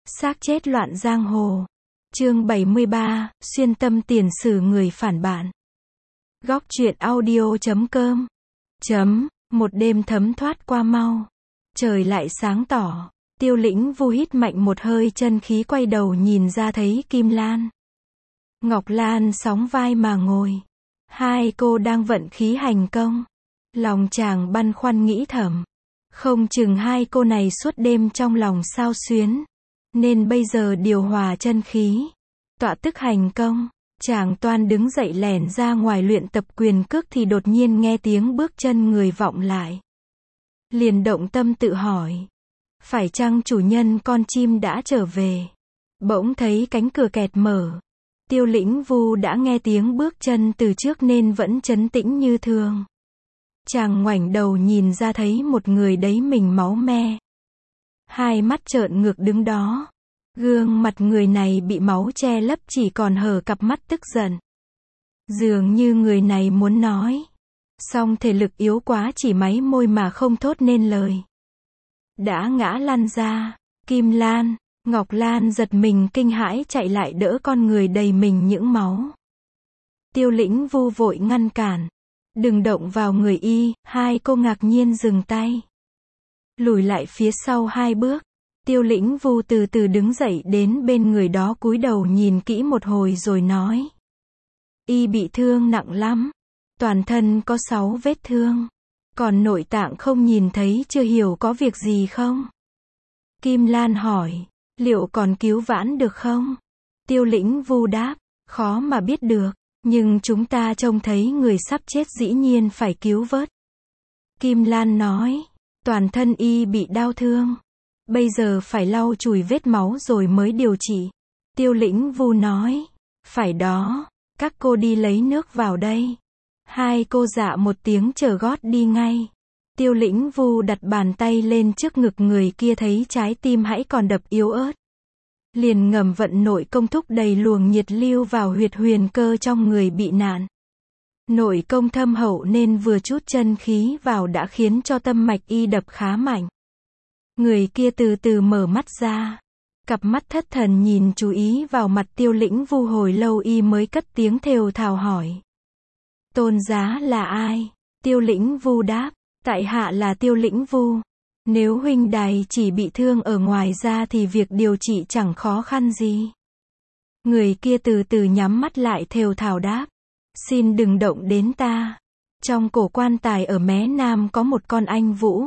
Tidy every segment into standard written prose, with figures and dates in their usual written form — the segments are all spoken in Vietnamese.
Xác chết loạn giang hồ. Chương 73, xuyên tâm tiền sử người phản bạn. Góc truyện audio.com. Một đêm thấm thoát qua mau. Trời lại sáng tỏ. Tiêu Lĩnh Vu hít mạnh một hơi chân khí, quay đầu nhìn ra thấy Kim Lan, Ngọc Lan sóng vai mà ngồi. Hai cô đang vận khí hành công. Lòng chàng băn khoăn nghĩ thầm, không chừng hai cô này suốt đêm trong lòng sao xuyến, nên bây giờ điều hòa chân khí, tọa tức hành công. Chàng toan đứng dậy lẻn ra ngoài luyện tập quyền cước thì đột nhiên nghe tiếng bước chân người vọng lại. Liền động tâm tự hỏi, phải chăng chủ nhân con chim đã trở về? Bỗng thấy cánh cửa kẹt mở. Tiêu Lĩnh Vu đã nghe tiếng bước chân từ trước nên vẫn trấn tĩnh như thường. Chàng ngoảnh đầu nhìn ra thấy một người đấy mình máu me, hai mắt trợn ngược đứng đó. Gương mặt người này bị máu che lấp, chỉ còn hở cặp mắt tức giận. Dường như người này muốn nói, song thể lực yếu quá, chỉ máy môi mà không thốt nên lời. Đã ngã lăn ra. Kim Lan, Ngọc Lan giật mình kinh hãi chạy lại đỡ con người đầy mình những máu. Tiêu Lĩnh Vu vội ngăn cản. Đừng động vào người y. Hai cô ngạc nhiên dừng tay, lùi lại phía sau hai bước. Tiêu Lĩnh Vu từ từ đứng dậy đến bên người đó, cúi đầu nhìn kỹ một hồi rồi nói, y bị thương nặng lắm, toàn thân có 6 vết thương, còn nội tạng không nhìn thấy, chưa hiểu có việc gì không? Kim Lan hỏi, liệu còn cứu vãn được không? Tiêu Lĩnh Vu đáp, khó mà biết được, nhưng chúng ta trông thấy người sắp chết dĩ nhiên phải cứu vớt. Kim Lan nói, toàn thân y bị đau thương, bây giờ phải lau chùi vết máu rồi mới điều trị. Tiêu Lĩnh Vu nói, phải đó, các cô đi lấy nước vào đây. Hai cô dạ một tiếng chở gót đi ngay. Tiêu Lĩnh Vu đặt bàn tay lên trước ngực người kia, thấy trái tim hãy còn đập yếu ớt, liền ngầm vận nội công thúc đẩy luồng nhiệt lưu vào huyệt huyền cơ trong người bị nạn. Nội công thâm hậu nên vừa chút chân khí vào đã khiến cho tâm mạch y đập khá mạnh. Người kia từ từ mở mắt ra, cặp mắt thất thần nhìn chú ý vào mặt Tiêu Lĩnh Vu hồi lâu y mới cất tiếng thều thào hỏi, tôn giá là ai? Tiêu Lĩnh Vu đáp, tại hạ là Tiêu Lĩnh Vu. Nếu huynh đài chỉ bị thương ở ngoài ra thì việc điều trị chẳng khó khăn gì. Người kia từ từ nhắm mắt lại thều thào đáp, xin đừng động đến ta. Trong cổ quan tài ở mé nam có một con anh vũ.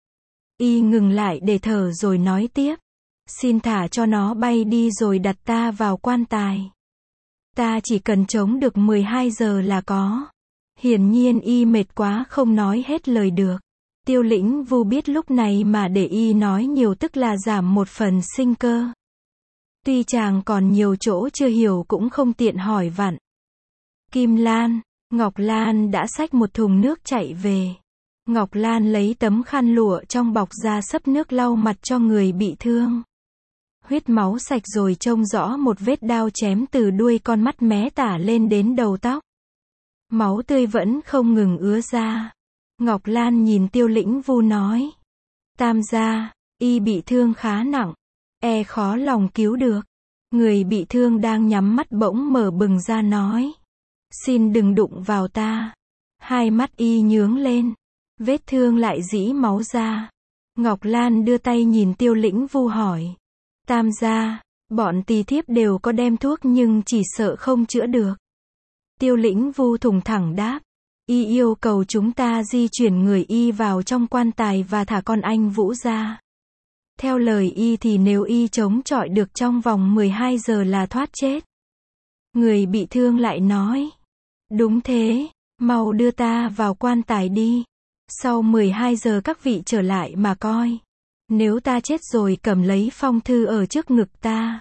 Y ngừng lại để thở rồi nói tiếp, xin thả cho nó bay đi rồi đặt ta vào quan tài. Ta chỉ cần chống được 12 giờ là có. Hiển nhiên y mệt quá không nói hết lời được. Tiêu Lĩnh Vu biết lúc này mà để y nói nhiều tức là giảm một phần sinh cơ. Tuy chàng còn nhiều chỗ chưa hiểu cũng không tiện hỏi vặn. Kim Lan, Ngọc Lan đã xách một thùng nước chạy về. Ngọc Lan lấy tấm khăn lụa trong bọc ra xấp nước lau mặt cho người bị thương. Huyết máu sạch rồi trông rõ một vết đao chém từ đuôi con mắt mé tả lên đến đầu tóc. Máu tươi vẫn không ngừng ứa ra. Ngọc Lan nhìn Tiêu Lĩnh Vu nói, tam gia, y bị thương khá nặng, khó lòng cứu được. Người bị thương đang nhắm mắt bỗng mở bừng ra nói, xin đừng đụng vào ta. Hai mắt y nhướng lên, vết thương lại rỉ máu ra. Ngọc Lan đưa tay nhìn Tiêu Lĩnh Vu hỏi, tam gia, bọn tỳ thiếp đều có đem thuốc nhưng chỉ sợ không chữa được. Tiêu Lĩnh Vu thùng thẳng đáp, y yêu cầu chúng ta di chuyển người y vào trong quan tài và thả con anh vũ ra. Theo lời y thì nếu y chống chọi được trong vòng 12 giờ là thoát chết. Người bị thương lại nói, đúng thế, mau đưa ta vào quan tài đi. Sau 12 giờ các vị trở lại mà coi. Nếu ta chết rồi cầm lấy phong thư ở trước ngực ta.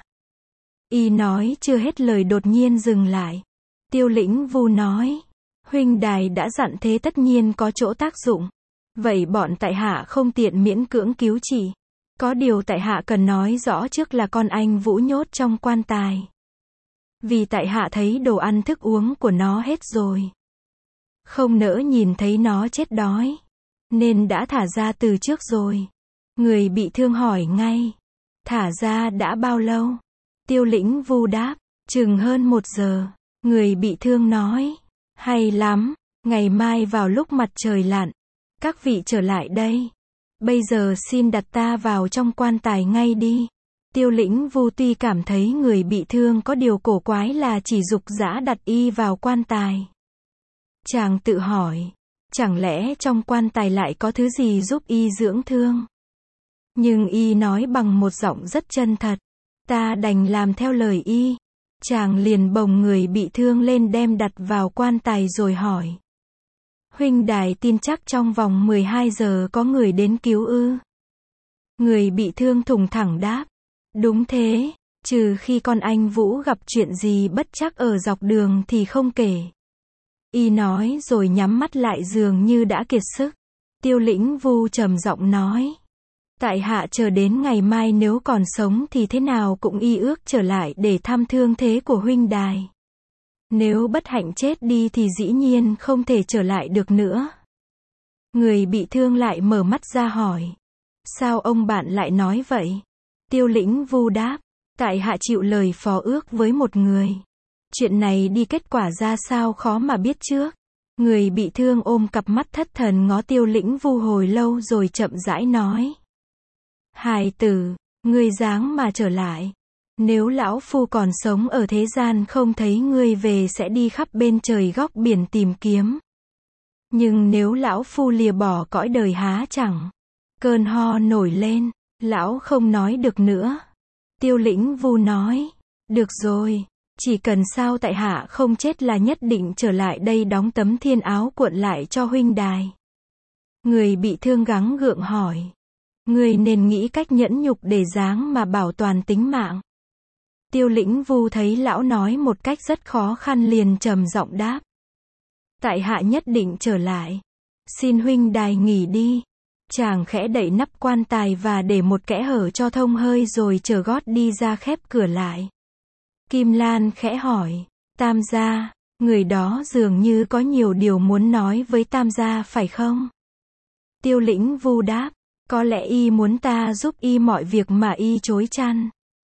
Y nói chưa hết lời đột nhiên dừng lại. Tiêu Lĩnh Vu nói, huynh đài đã dặn thế tất nhiên có chỗ tác dụng. Vậy bọn tại hạ không tiện miễn cưỡng cứu trị. Có điều tại hạ cần nói rõ trước là con anh vũ nhốt trong quan tài. Vì tại hạ thấy đồ ăn thức uống của nó hết rồi. Không nỡ nhìn thấy nó chết đói, nên đã thả ra từ trước rồi. Người bị thương hỏi ngay, Thả ra đã bao lâu? Tiêu Lĩnh Vu đáp, chừng hơn 1 giờ. Người bị thương nói, hay lắm, ngày mai vào lúc mặt trời lặn, các vị trở lại đây. Bây giờ xin đặt ta vào trong quan tài ngay đi. Tiêu Lĩnh Vu tuy cảm thấy người bị thương có điều cổ quái là chỉ dục dã đặt y vào quan tài. Chàng tự hỏi, chẳng lẽ trong quan tài lại có thứ gì giúp y dưỡng thương? Nhưng y nói bằng một giọng rất chân thật, ta đành làm theo lời y. Chàng liền bồng người bị thương lên đem đặt vào quan tài rồi hỏi. Huynh đài tin chắc trong vòng 12 giờ có người đến cứu ư? Người bị thương thùng thẳng đáp. Đúng thế, trừ khi con anh Vũ gặp chuyện gì bất trắc ở dọc đường thì không kể. Y nói rồi nhắm mắt lại dường như đã kiệt sức. Tiêu Lĩnh Vu trầm giọng nói. Tại hạ chờ đến ngày mai nếu còn sống thì thế nào cũng y ước trở lại để thăm thương thế của huynh đài. Nếu bất hạnh chết đi thì dĩ nhiên không thể trở lại được nữa. Người bị thương lại mở mắt ra hỏi. Sao ông bạn lại nói vậy? Tiêu Lĩnh Vu đáp. Tại hạ chịu lời phó ước với một người. Chuyện này đi kết quả ra sao khó mà biết trước. Người bị thương ôm cặp mắt thất thần ngó Tiêu Lĩnh Vu hồi lâu rồi chậm rãi nói. Hài tử, ngươi dáng mà trở lại. Nếu lão phu còn sống ở thế gian không thấy ngươi về sẽ đi khắp bên trời góc biển tìm kiếm. Nhưng nếu lão phu lìa bỏ cõi đời há chẳng. Cơn ho nổi lên, lão không nói được nữa. Tiêu Lĩnh Vu nói, được rồi, chỉ cần sao tại hạ không chết là nhất định trở lại đây đóng tấm thiên áo cuộn lại cho huynh đài. Người bị thương gắng gượng hỏi. Người nên nghĩ cách nhẫn nhục để dáng mà bảo toàn tính mạng. Tiêu Lĩnh Vu thấy lão nói một cách rất khó khăn liền trầm giọng đáp. Tại hạ nhất định trở lại. Xin huynh đài nghỉ đi. Chàng khẽ đậy nắp quan tài và để một kẽ hở cho thông hơi rồi trở gót đi ra khép cửa lại. Kim Lan khẽ hỏi. Tam gia, người đó dường như có nhiều điều muốn nói với tam gia phải không? Tiêu Lĩnh Vu đáp. Có lẽ y muốn ta giúp y mọi việc mà y chối chăn.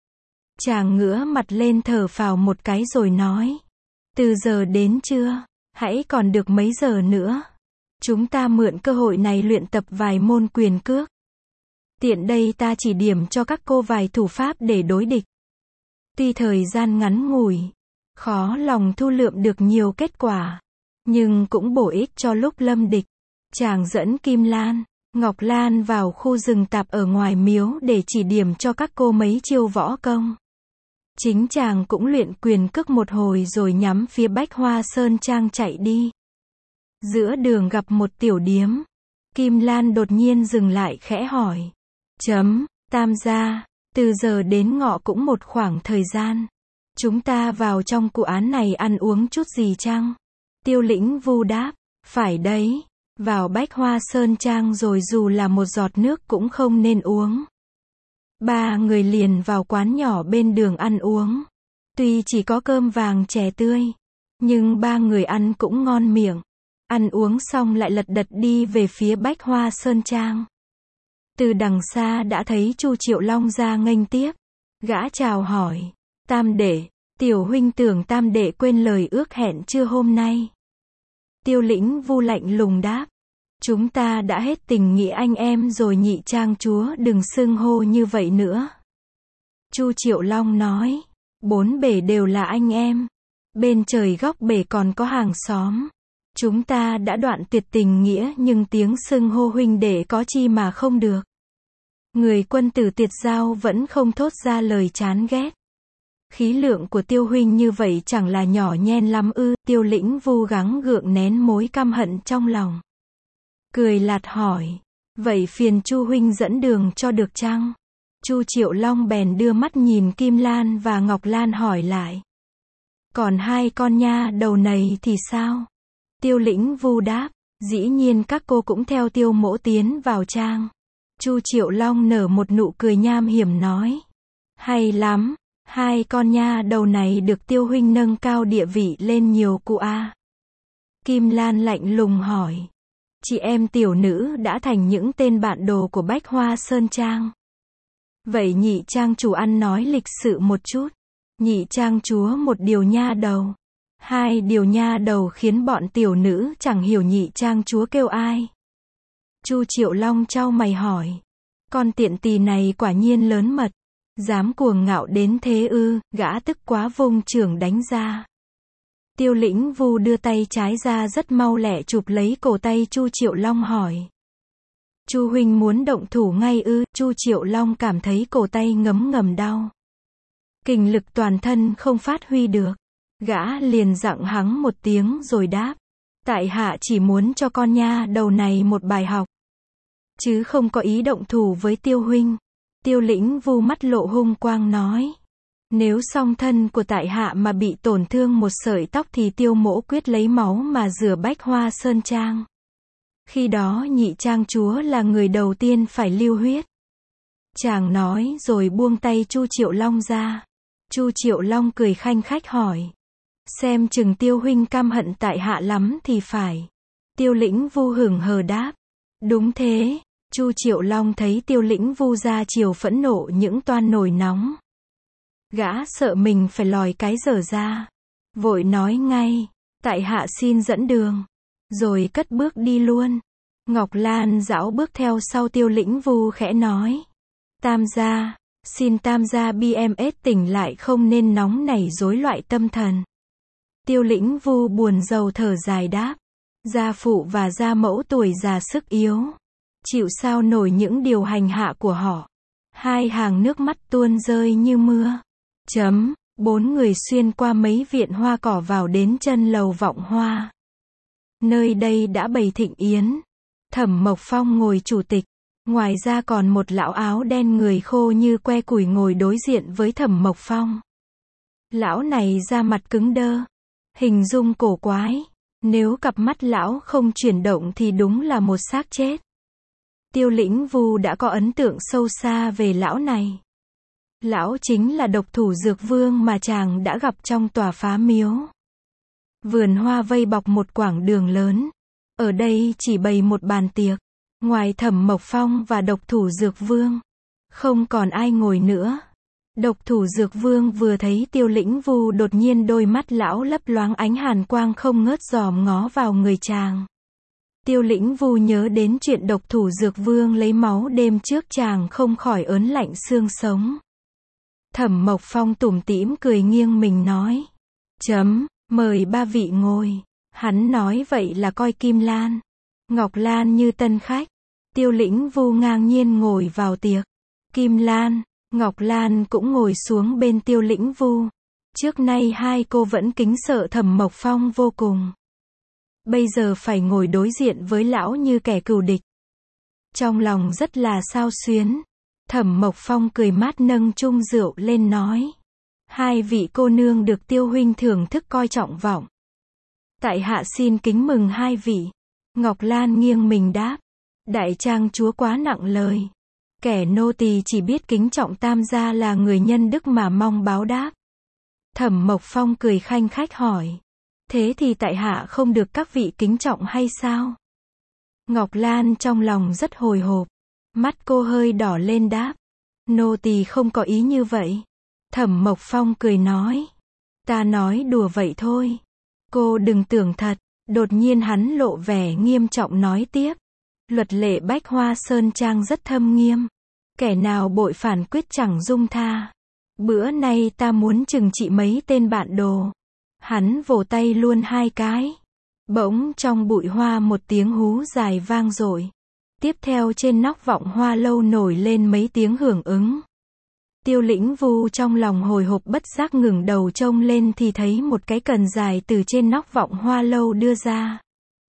Chàng ngửa mặt lên thở phào một cái rồi nói. Từ giờ đến trưa, hãy còn được mấy giờ nữa. Chúng ta mượn cơ hội này luyện tập vài môn quyền cước. Tiện đây ta chỉ điểm cho các cô vài thủ pháp để đối địch. Tuy thời gian ngắn ngủi, khó lòng thu lượm được nhiều kết quả, nhưng cũng bổ ích cho lúc lâm địch. Chàng dẫn Kim Lan, Ngọc Lan vào khu rừng tạp ở ngoài miếu để chỉ điểm cho các cô mấy chiêu võ công. Chính chàng cũng luyện quyền cước một hồi rồi nhắm phía Bách Hoa Sơn Trang chạy đi. Giữa đường gặp một tiểu điếm. Kim Lan đột nhiên dừng lại khẽ hỏi. Tam gia, từ giờ đến ngọ cũng một khoảng thời gian. Chúng ta vào trong cụ án này ăn uống chút gì chăng? Tiêu Lĩnh Vu đáp. Phải đấy. Vào Bách Hoa Sơn Trang rồi dù là một giọt nước cũng không nên uống. Ba người liền vào quán nhỏ bên đường ăn uống. Tuy chỉ có cơm vàng chè tươi, nhưng ba người ăn cũng ngon miệng. Ăn uống xong lại lật đật đi về phía Bách Hoa Sơn Trang. Từ đằng xa đã thấy Chu Triệu Long ra nghênh tiếp. Gã chào hỏi. Tam đệ, tiểu huynh tưởng tam đệ quên lời ước hẹn chưa hôm nay? Tiêu Lĩnh Vu lạnh lùng đáp. Chúng ta đã hết tình nghĩa anh em rồi nhị trang chúa đừng xưng hô như vậy nữa. Chu Triệu Long nói. 4 bể đều là anh em. Bên trời góc bể còn có hàng xóm. Chúng ta đã đoạn tuyệt tình nghĩa nhưng tiếng xưng hô huynh đệ có chi mà không được. Người quân tử tiệt giao vẫn không thốt ra lời chán ghét. Khí lượng của Tiêu huynh như vậy chẳng là nhỏ nhen lắm ư? Tiêu Lĩnh Vu gắng gượng nén mối căm hận trong lòng. Cười lạt hỏi. Vậy phiền Chu huynh dẫn đường cho được chăng? Chu Triệu Long bèn đưa mắt nhìn Kim Lan và Ngọc Lan hỏi lại. Còn hai con nha đầu này thì sao? Tiêu Lĩnh Vu đáp. Dĩ nhiên các cô cũng theo Tiêu mỗ tiến vào trang. Chu Triệu Long nở một nụ cười nham hiểm nói. Hay lắm. Hai con nha đầu này được Tiêu huynh nâng cao địa vị lên nhiều cụ a. Kim Lan lạnh lùng hỏi. Chị em tiểu nữ đã thành những tên bạn đồ của Bách Hoa Sơn Trang. Vậy nhị trang chủ ăn nói lịch sự một chút. Nhị trang chúa một điều nha đầu. Hai điều nha đầu khiến bọn tiểu nữ chẳng hiểu nhị trang chúa kêu ai. Chu Triệu Long chau mày hỏi. Con tiện tỳ này quả nhiên lớn mật. Dám cuồng ngạo đến thế ư, gã tức quá vung chưởng đánh ra. Tiêu Lĩnh Vu đưa tay trái ra rất mau lẹ chụp lấy cổ tay Chu Triệu Long hỏi. Chu huynh muốn động thủ ngay ư? Chu Triệu Long cảm thấy cổ tay ngấm ngầm đau. Kình lực toàn thân không phát huy được. Gã liền giọng hắng một tiếng rồi đáp. Tại hạ chỉ muốn cho con nha đầu này một bài học. Chứ không có ý động thủ với Tiêu huynh. Tiêu Lĩnh Vu mắt lộ hung quang nói. Nếu song thân của tại hạ mà bị tổn thương một sợi tóc thì Tiêu mỗ quyết lấy máu mà rửa Bách Hoa Sơn Trang. Khi đó nhị trang chúa là người đầu tiên phải lưu huyết. Chàng nói rồi buông tay Chu Triệu Long ra. Chu Triệu Long cười khanh khách hỏi. Xem chừng Tiêu huynh căm hận tại hạ lắm thì phải. Tiêu Lĩnh Vu hửng hờ đáp. Đúng thế. Chu Triệu Long thấy Tiêu Lĩnh Vu ra chiều phẫn nộ những toan nổi nóng. Gã sợ mình phải lòi cái dở ra. Vội nói ngay. Tại hạ xin dẫn đường. Rồi cất bước đi luôn. Ngọc Lan dõng bước theo sau Tiêu Lĩnh Vu khẽ nói. Tam gia, xin tam gia BMS tỉnh lại không nên nóng nảy rối loạn tâm thần. Tiêu Lĩnh Vu buồn rầu thở dài đáp. Gia phụ và gia mẫu tuổi già sức yếu. Chịu sao nổi những điều hành hạ của họ. Hai hàng nước mắt tuôn rơi như mưa. Bốn người xuyên qua mấy viện hoa cỏ vào đến chân lầu Vọng Hoa. Nơi đây đã bày thịnh yến. Thẩm Mộc Phong ngồi chủ tịch. Ngoài ra còn một lão áo đen người khô như que củi ngồi đối diện với Thẩm Mộc Phong. Lão này da mặt cứng đơ. Hình dung cổ quái. Nếu cặp mắt lão không chuyển động thì đúng là một xác chết. Tiêu Lĩnh Vu đã có ấn tượng sâu xa về lão này. Lão chính là độc thủ Dược Vương mà chàng đã gặp trong tòa phá miếu. Vườn hoa vây bọc một quảng đường lớn. Ở đây chỉ bày một bàn tiệc. Ngoài Thẩm Mộc Phong và độc thủ Dược Vương, không còn ai ngồi nữa. Độc thủ Dược Vương vừa thấy Tiêu Lĩnh Vu đột nhiên đôi mắt lão lấp loáng ánh hàn quang không ngớt dòm ngó vào người chàng. Tiêu Lĩnh Vu nhớ đến chuyện độc thủ Dược Vương lấy máu đêm trước chàng không khỏi ớn lạnh xương sống. Thẩm Mộc Phong tủm tỉm cười nghiêng mình nói. Mời ba vị ngồi. Hắn nói vậy là coi Kim Lan, Ngọc Lan như tân khách. Tiêu Lĩnh Vu ngang nhiên ngồi vào tiệc. Kim Lan, Ngọc Lan cũng ngồi xuống bên Tiêu Lĩnh Vu. Trước nay hai cô vẫn kính sợ Thẩm Mộc Phong vô cùng. Bây giờ phải ngồi đối diện với lão như kẻ cừu địch. Trong lòng rất là xao xuyến. Thẩm Mộc Phong cười mát nâng chung rượu lên nói. Hai vị cô nương được Tiêu huynh thưởng thức coi trọng vọng. Tại hạ xin kính mừng hai vị. Ngọc Lan nghiêng mình đáp. Đại trang chúa quá nặng lời. Kẻ nô tỳ chỉ biết kính trọng tam gia là người nhân đức mà mong báo đáp. Thẩm Mộc Phong cười khanh khách hỏi. Thế thì tại hạ không được các vị kính trọng hay sao? Ngọc Lan trong lòng rất hồi hộp. Mắt cô hơi đỏ lên đáp. Nô tỳ không có ý như vậy. Thẩm Mộc Phong cười nói. Ta nói đùa vậy thôi. Cô đừng tưởng thật. Đột nhiên hắn lộ vẻ nghiêm trọng nói tiếp. Luật lệ Bách Hoa Sơn Trang rất thâm nghiêm. Kẻ nào bội phản quyết chẳng dung tha. Bữa nay ta muốn trừng trị mấy tên bạn đồ. Hắn vỗ tay luôn hai cái. Bỗng trong bụi hoa một tiếng hú dài vang dội. Tiếp theo trên nóc Vọng Hoa lâu nổi lên mấy tiếng hưởng ứng. Tiêu Lĩnh Vu trong lòng hồi hộp bất giác ngẩng đầu trông lên thì thấy một cái cần dài từ trên nóc Vọng Hoa lâu đưa ra.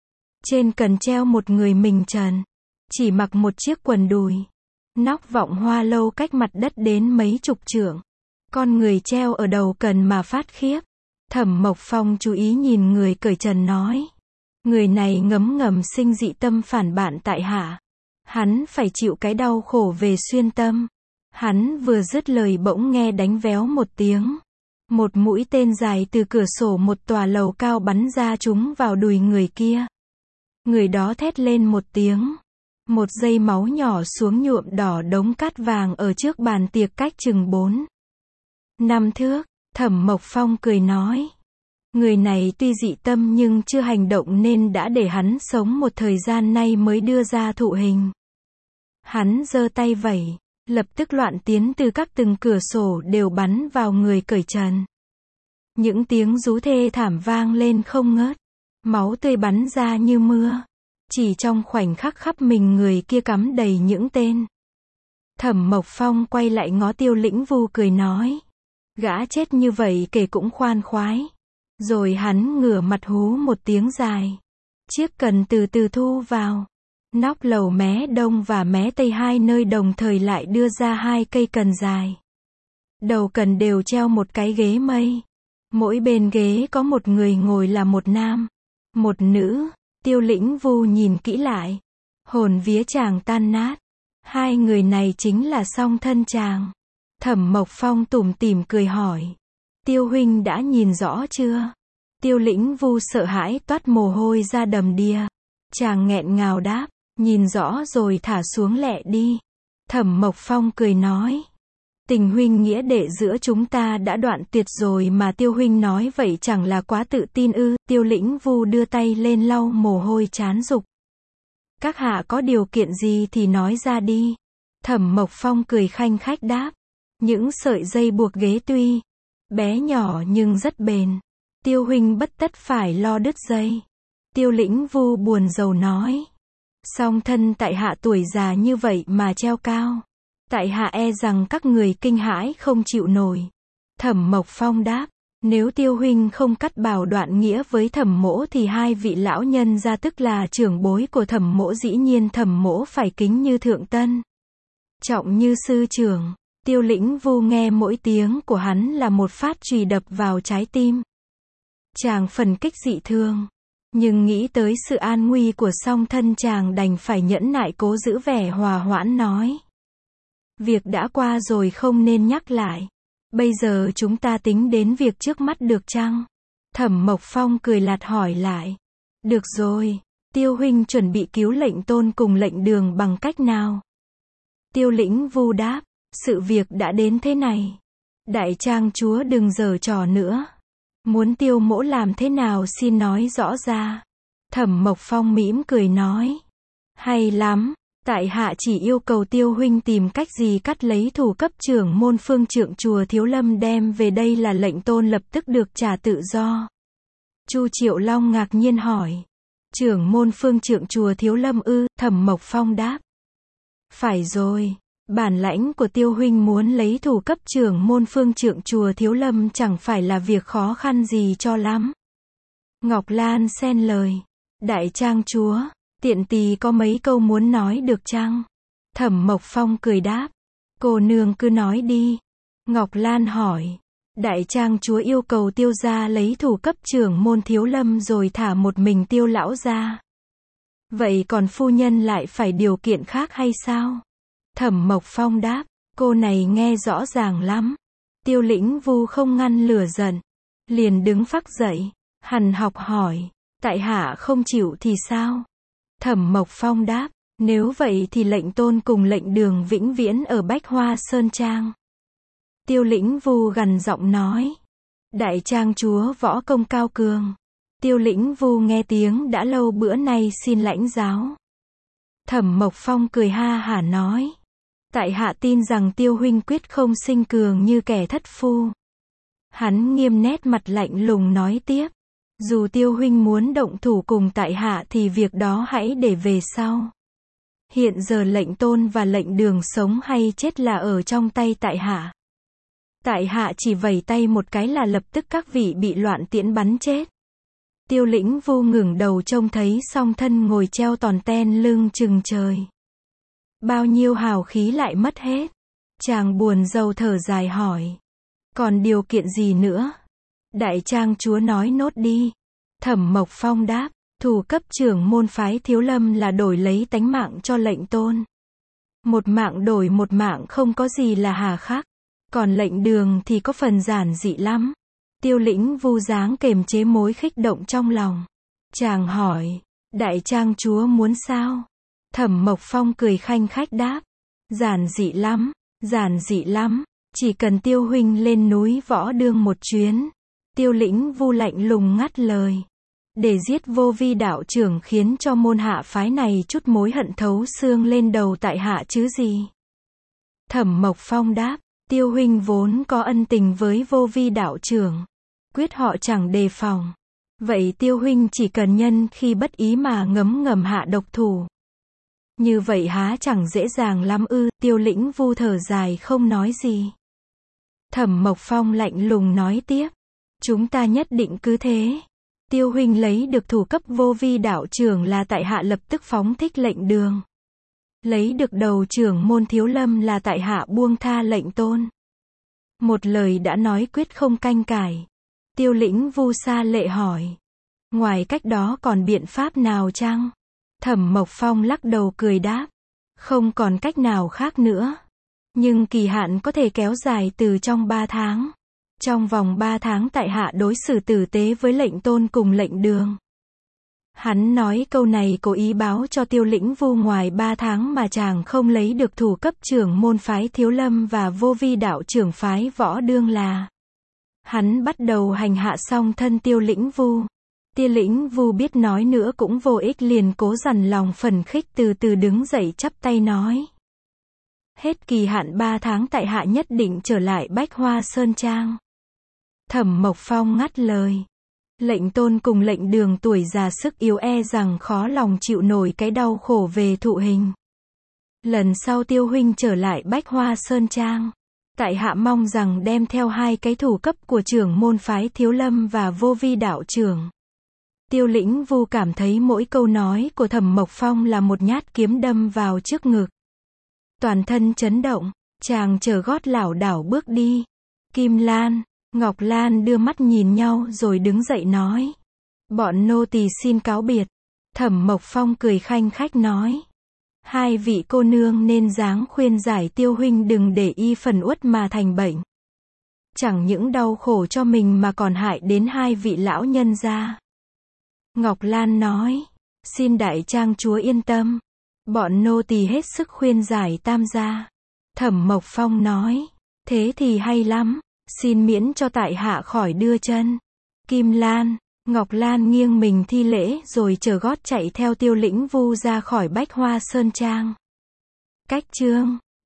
Trên cần treo một người mình trần, chỉ mặc một chiếc quần đùi. Nóc Vọng Hoa lâu cách mặt đất đến mấy chục trượng. Con người treo ở đầu cần mà phát khiếp. Thẩm Mộc Phong chú ý nhìn người cởi trần nói. Người này ngấm ngầm sinh dị tâm phản bạn tại hạ. Hắn phải chịu cái đau khổ về xuyên tâm. Hắn vừa dứt lời bỗng nghe đánh véo một tiếng. Một mũi tên dài từ cửa sổ một tòa lầu cao bắn ra trúng vào đùi người kia. Người đó thét lên một tiếng. Một giây máu nhỏ xuống nhuộm đỏ đống cát vàng ở trước bàn tiệc cách chừng 4-5 thước. Thẩm Mộc Phong cười nói. Người này tuy dị tâm nhưng chưa hành động nên đã để hắn sống một thời gian nay mới đưa ra thụ hình. Hắn giơ tay vẩy, lập tức loạn tiến từ các từng cửa sổ đều bắn vào người cởi trần. Những tiếng rú thê thảm vang lên không ngớt. Máu tươi bắn ra như mưa. Chỉ trong khoảnh khắc khắp mình người kia cắm đầy những tên. Thẩm Mộc Phong quay lại ngó Tiêu Lĩnh Vu cười nói. Gã chết như vậy kể cũng khoan khoái. Rồi hắn ngửa mặt hú một tiếng dài. Chiếc cần từ từ thu vào. Nóc lầu mé đông và mé tây hai nơi đồng thời lại đưa ra hai cây cần dài. Đầu cần đều treo một cái ghế mây. Mỗi bên ghế có một người ngồi là một nam, một nữ. Tiêu Lĩnh Vu nhìn kỹ lại. Hồn vía chàng tan nát. Hai người này chính là song thân chàng. Thẩm Mộc Phong tủm tỉm cười hỏi. Tiêu huynh đã nhìn rõ chưa? Tiêu Lĩnh Vu sợ hãi toát mồ hôi ra đầm đìa. Chàng nghẹn ngào đáp. Nhìn rõ rồi thả xuống lẹ đi. Thẩm Mộc Phong cười nói. Tình huynh nghĩa đệ giữa chúng ta đã đoạn tuyệt rồi mà Tiêu huynh nói vậy chẳng là quá tự tin ư? Tiêu Lĩnh Vu đưa tay lên lau mồ hôi chán dục. Các hạ có điều kiện gì thì nói ra đi. Thẩm Mộc Phong cười khanh khách đáp. Những sợi dây buộc ghế tuy bé nhỏ nhưng rất bền. Tiêu huynh bất tất phải lo đứt dây. Tiêu Lĩnh Vu buồn rầu nói. Song thân tại hạ tuổi già như vậy mà treo cao. Tại hạ e rằng các người kinh hãi không chịu nổi. Thẩm Mộc Phong đáp. Nếu Tiêu huynh không cắt bảo đoạn nghĩa với Thẩm mỗ thì hai vị lão nhân gia tức là trưởng bối của Thẩm mỗ dĩ nhiên Thẩm mỗ phải kính như thượng tân. Trọng như sư trưởng. Tiêu Lĩnh Vu nghe mỗi tiếng của hắn là một phát chùy đập vào trái tim. Chàng phần kích dị thương. Nhưng nghĩ tới sự an nguy của song thân chàng đành phải nhẫn nại cố giữ vẻ hòa hoãn nói. Việc đã qua rồi không nên nhắc lại. Bây giờ chúng ta tính đến việc trước mắt được chăng? Thẩm Mộc Phong cười lạt hỏi lại. Được rồi, Tiêu huynh chuẩn bị cứu lệnh tôn cùng lệnh đường bằng cách nào? Tiêu Lĩnh Vu đáp. Sự việc đã đến thế này. Đại trang chúa đừng giở trò nữa. Muốn Tiêu mỗ làm thế nào xin nói rõ ra. Thẩm Mộc Phong mỉm cười nói. Hay lắm, tại hạ chỉ yêu cầu Tiêu huynh tìm cách gì cắt lấy thủ cấp trưởng môn phương trượng chùa Thiếu Lâm đem về đây là lệnh tôn lập tức được trả tự do. Chu Triệu Long ngạc nhiên hỏi. Trưởng môn phương trượng chùa Thiếu Lâm ư? Thẩm Mộc Phong đáp. Phải rồi. Bản lãnh của Tiêu huynh muốn lấy thủ cấp trưởng môn phương trượng chùa Thiếu Lâm chẳng phải là việc khó khăn gì cho lắm. Ngọc Lan xen lời. Đại trang chúa, tiện tỳ có mấy câu muốn nói được chăng? Thẩm Mộc Phong cười đáp. Cô nương cứ nói đi. Ngọc Lan hỏi. Đại trang chúa yêu cầu Tiêu gia lấy thủ cấp trưởng môn Thiếu Lâm rồi thả một mình Tiêu lão gia. Vậy còn phu nhân lại phải điều kiện khác hay sao? Thẩm Mộc Phong đáp. Cô này nghe rõ ràng lắm. Tiêu Lĩnh Vu không ngăn lửa giận. Liền đứng phác dậy. Hằn học hỏi. Tại hạ không chịu thì sao? Thẩm Mộc Phong đáp. Nếu vậy thì lệnh tôn cùng lệnh đường vĩnh viễn ở Bách Hoa Sơn Trang. Tiêu Lĩnh Vu gằn giọng nói. Đại trang chúa võ công cao cường. Tiêu Lĩnh Vu nghe tiếng đã lâu bữa nay xin lãnh giáo. Thẩm Mộc Phong cười ha hả nói. Tại hạ tin rằng Tiêu huynh quyết không sinh cường như kẻ thất phu. Hắn nghiêm nét mặt lạnh lùng nói tiếp. Dù Tiêu huynh muốn động thủ cùng tại hạ thì việc đó hãy để về sau. Hiện giờ lệnh tôn và lệnh đường sống hay chết là ở trong tay tại hạ. Tại hạ chỉ vẩy tay một cái là lập tức các vị bị loạn tiễn bắn chết. Tiêu Lĩnh Vu ngẩng đầu trông thấy song thân ngồi treo tòn ten lưng chừng trời. Bao nhiêu hào khí lại mất hết. Chàng buồn rầu thở dài hỏi. Còn điều kiện gì nữa? Đại trang chúa nói nốt đi. Thẩm Mộc Phong đáp. Thủ cấp trưởng môn phái Thiếu Lâm là đổi lấy tánh mạng cho lệnh tôn. Một mạng đổi một mạng không có gì là hà khắc. Còn lệnh đường thì có phần giản dị lắm. Tiêu Lĩnh Vu dáng kềm chế mối khích động trong lòng. Chàng hỏi. Đại trang chúa muốn sao? Thẩm Mộc Phong cười khanh khách đáp. Giản dị lắm, chỉ cần Tiêu huynh lên núi Võ Đương một chuyến. Tiêu Lĩnh Vu lạnh lùng ngắt lời. Để giết Vô Vi đạo trưởng khiến cho môn hạ phái này chút mối hận thấu xương lên đầu tại hạ chứ gì. Thẩm Mộc Phong đáp, Tiêu huynh vốn có ân tình với Vô Vi đạo trưởng. Quyết họ chẳng đề phòng. Vậy Tiêu huynh chỉ cần nhân khi bất ý mà ngấm hạ độc thủ. Như vậy há chẳng dễ dàng lắm ư? Tiêu Lĩnh Vu thở dài không nói gì. Thẩm Mộc Phong lạnh lùng nói tiếp. Chúng ta nhất định cứ thế. Tiêu huynh lấy được thủ cấp Vô Vi đạo trưởng là tại hạ lập tức phóng thích lệnh đường. Lấy được đầu trưởng môn Thiếu Lâm là tại hạ buông tha lệnh tôn. Một lời đã nói quyết không canh cải. Tiêu Lĩnh Vu sa lệ hỏi. Ngoài cách đó còn biện pháp nào chăng? Thẩm Mộc Phong lắc đầu cười đáp. Không còn cách nào khác nữa. Nhưng kỳ hạn có thể kéo dài từ trong 3 tháng. Trong vòng 3 tháng tại hạ đối xử tử tế với lệnh tôn cùng lệnh đường. Hắn nói câu này cố ý báo cho Tiêu Lĩnh Vu ngoài 3 tháng mà chàng không lấy được thủ cấp trưởng môn phái Thiếu Lâm và Vô Vi đạo trưởng phái Võ Đương là. Hắn bắt đầu hành hạ song thân Tiêu Lĩnh Vu. Tiêu Lĩnh Vu biết nói nữa cũng vô ích liền cố dằn lòng phấn khích từ từ đứng dậy chắp tay nói. Hết kỳ hạn 3 tháng tại hạ nhất định trở lại Bách Hoa Sơn Trang. Thẩm Mộc Phong ngắt lời. Lệnh tôn cùng lệnh đường tuổi già sức yếu e rằng khó lòng chịu nổi cái đau khổ về thụ hình. Lần sau Tiêu huynh trở lại Bách Hoa Sơn Trang. Tại hạ mong rằng đem theo 2 cái thủ cấp của trưởng môn phái Thiếu Lâm và Vô Vi đạo trưởng. Tiêu Lĩnh Vu cảm thấy mỗi câu nói của Thẩm Mộc Phong là một nhát kiếm đâm vào trước ngực. Toàn thân chấn động, chàng trở gót lảo đảo bước đi. Kim Lan, Ngọc Lan đưa mắt nhìn nhau rồi đứng dậy nói. Bọn nô tỳ xin cáo biệt. Thẩm Mộc Phong cười khanh khách nói. 2 vị cô nương nên dáng khuyên giải Tiêu huynh đừng để y phần uất mà thành bệnh. Chẳng những đau khổ cho mình mà còn hại đến 2 vị lão nhân gia. Ngọc Lan nói. Xin đại trang chúa yên tâm. Bọn nô tỳ hết sức khuyên giải tam gia. Thẩm Mộc Phong nói. Thế thì hay lắm. Xin miễn cho tại hạ khỏi đưa chân. Kim Lan, Ngọc Lan nghiêng mình thi lễ rồi chờ gót chạy theo Tiêu Lĩnh Vu ra khỏi Bách Hoa Sơn Trang. Cách chương